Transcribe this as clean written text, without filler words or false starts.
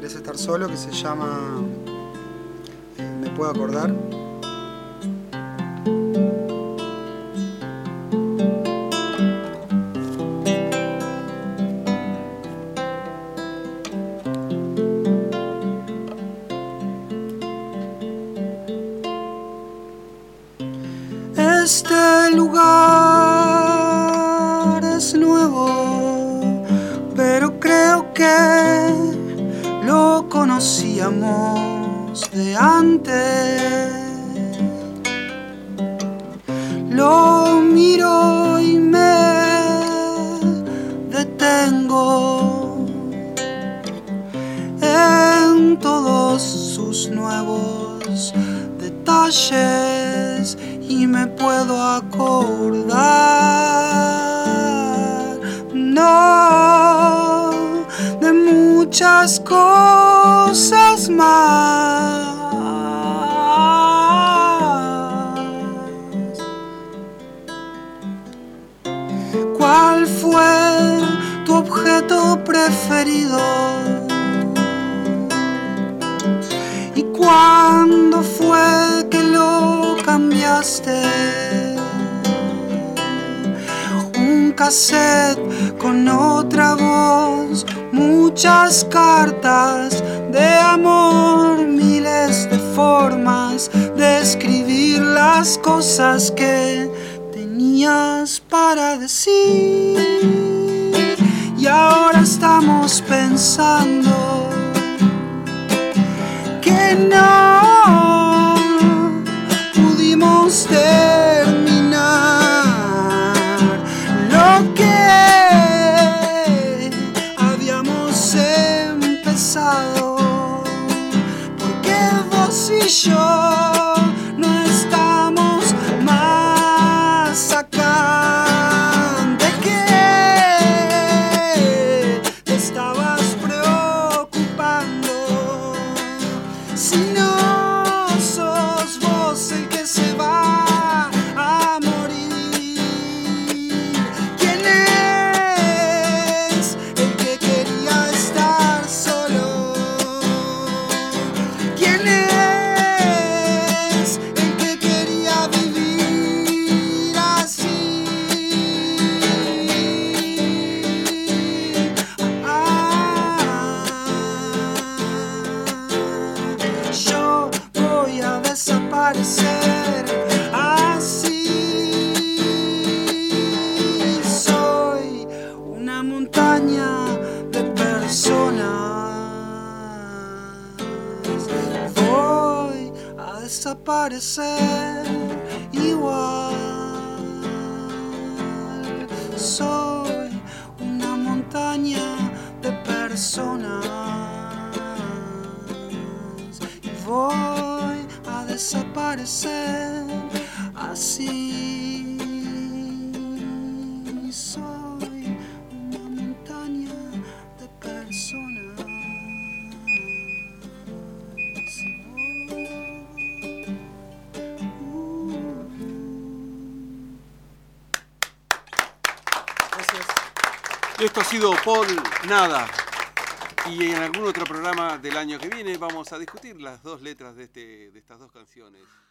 querés estar solo, que se llama Me puedo acordar. Este lugar es nuevo, pero creo que lo conocíamos de antes. Lo miro y me detengo en todos sus nuevos detalles. Y me puedo acordar, no, de muchas cosas más. ¿Cuál fue tu objeto preferido? ¿Y cuándo fue que lo cambiaste? Un cassette con otra voz, muchas cartas de amor, miles de formas de escribir las cosas que tenías para decir. Y ahora estamos pensando que no pudimos terminar lo que habíamos empezado, porque vos y yo no estamos más acá. ¿De qué te estabas preocupando? Si no sos vos el que se va a morir, ¿quién es el que quería estar solo? ¿Quién es el que quería vivir así? Yo voy a desaparecer así. Soy una montaña de personas. Voy a desaparecer igual. Soy una montaña de personas. Voy a desaparecer así. Soy una montaña de personas. Gracias. Esto ha sido Paul Nada. Y en algún otro programa del año que viene vamos a discutir las dos letras de estas dos canciones.